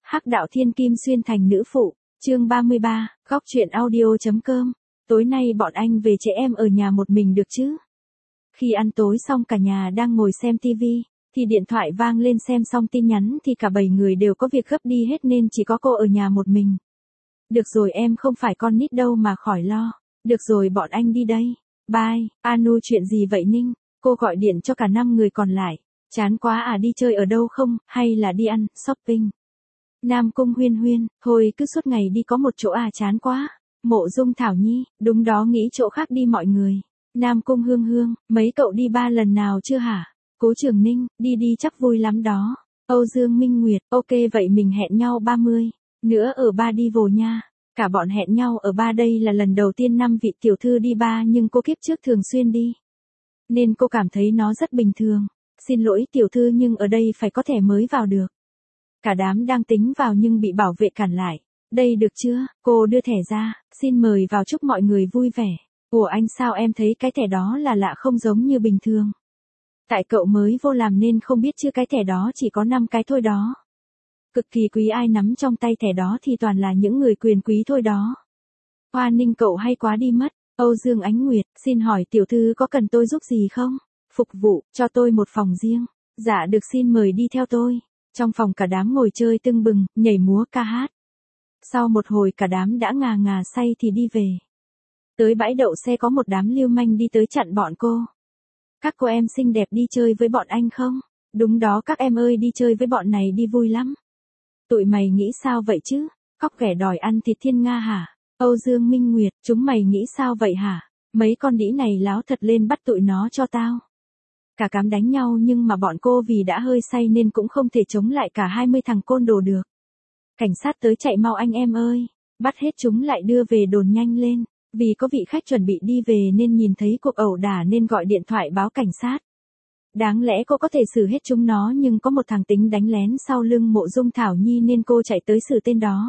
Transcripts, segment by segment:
Hắc đạo thiên kim xuyên thành nữ phụ, chương 33, góc truyện audio.com. Tối nay bọn anh về trẻ em ở nhà một mình được chứ? Khi ăn tối xong cả nhà đang ngồi xem tivi, thì điện thoại vang lên, xem xong tin nhắn thì cả 7 người đều có việc gấp đi hết nên chỉ có cô ở nhà một mình. Được rồi, em không phải con nít đâu mà khỏi lo. Được rồi, bọn anh đi đây. Bye. Anu, chuyện gì vậy Ninh? Cô gọi điện cho cả 5 người còn lại. Chán quá à, đi chơi ở đâu không, hay là đi ăn, shopping? Nam Cung Huyên Huyên, thôi cứ suốt ngày đi có một chỗ à, chán quá. Mộ Dung Thảo Nhi, đúng đó, nghĩ chỗ khác đi mọi người. Nam Cung Hương Hương, mấy cậu đi 3 lần nào chưa hả? Cố Trường Ninh, đi đi chắc vui lắm đó. Âu Dương Minh Nguyệt, ok vậy mình hẹn nhau 30 nữa ở bar đi vồ nha. Cả bọn hẹn nhau ở bar, đây là lần đầu tiên 5 vị tiểu thư đi bar, nhưng cô kiếp trước thường xuyên đi, nên cô cảm thấy nó rất bình thường. Xin lỗi tiểu thư, nhưng ở đây phải có thẻ mới vào được. Cả đám đang tính vào nhưng bị bảo vệ cản lại. Đây được chưa? Cô đưa thẻ ra, xin mời vào, chúc mọi người vui vẻ. Ủa anh, sao em thấy cái thẻ đó là lạ, không giống như bình thường? Tại cậu mới vô làm nên không biết chứ cái thẻ đó chỉ có 5 cái thôi đó. Cực kỳ quý, ai nắm trong tay thẻ đó thì toàn là những người quyền quý thôi đó. Hoa Ninh, cậu hay quá đi mất. Âu Dương Ánh Nguyệt, xin hỏi tiểu thư có cần tôi giúp gì không? Phục vụ, cho tôi một phòng riêng. Dạ được, xin mời đi theo tôi. Trong phòng cả đám ngồi chơi tưng bừng, nhảy múa ca hát. Sau một hồi cả đám đã ngà ngà say thì đi về. Tới bãi đậu xe có một đám lưu manh đi tới chặn bọn cô. Các cô em xinh đẹp đi chơi với bọn anh không? Đúng đó các em ơi, đi chơi với bọn này đi vui lắm. Tụi mày nghĩ sao vậy chứ? Cóc ghẻ đòi ăn thịt thiên nga hả? Âu Dương Minh Nguyệt, chúng mày nghĩ sao vậy hả? Mấy con đĩ này láo thật, lên bắt tụi nó cho tao. Cả cám đánh nhau, nhưng mà bọn cô vì đã hơi say nên cũng không thể chống lại cả 20 thằng côn đồ được. Cảnh sát tới, chạy mau anh em ơi. Bắt hết chúng lại đưa về đồn nhanh lên. Vì có vị khách chuẩn bị đi về nên nhìn thấy cuộc ẩu đả nên gọi điện thoại báo cảnh sát. Đáng lẽ cô có thể xử hết chúng nó, nhưng có một thằng tính đánh lén sau lưng Mộ Dung Thảo Nhi nên cô chạy tới xử tên đó.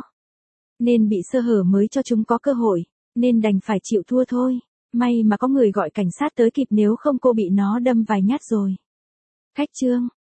Nên bị sơ hở mới cho chúng có cơ hội, nên đành phải chịu thua thôi. May mà có người gọi cảnh sát tới kịp, nếu không cô bị nó đâm vài nhát rồi. Khách trương,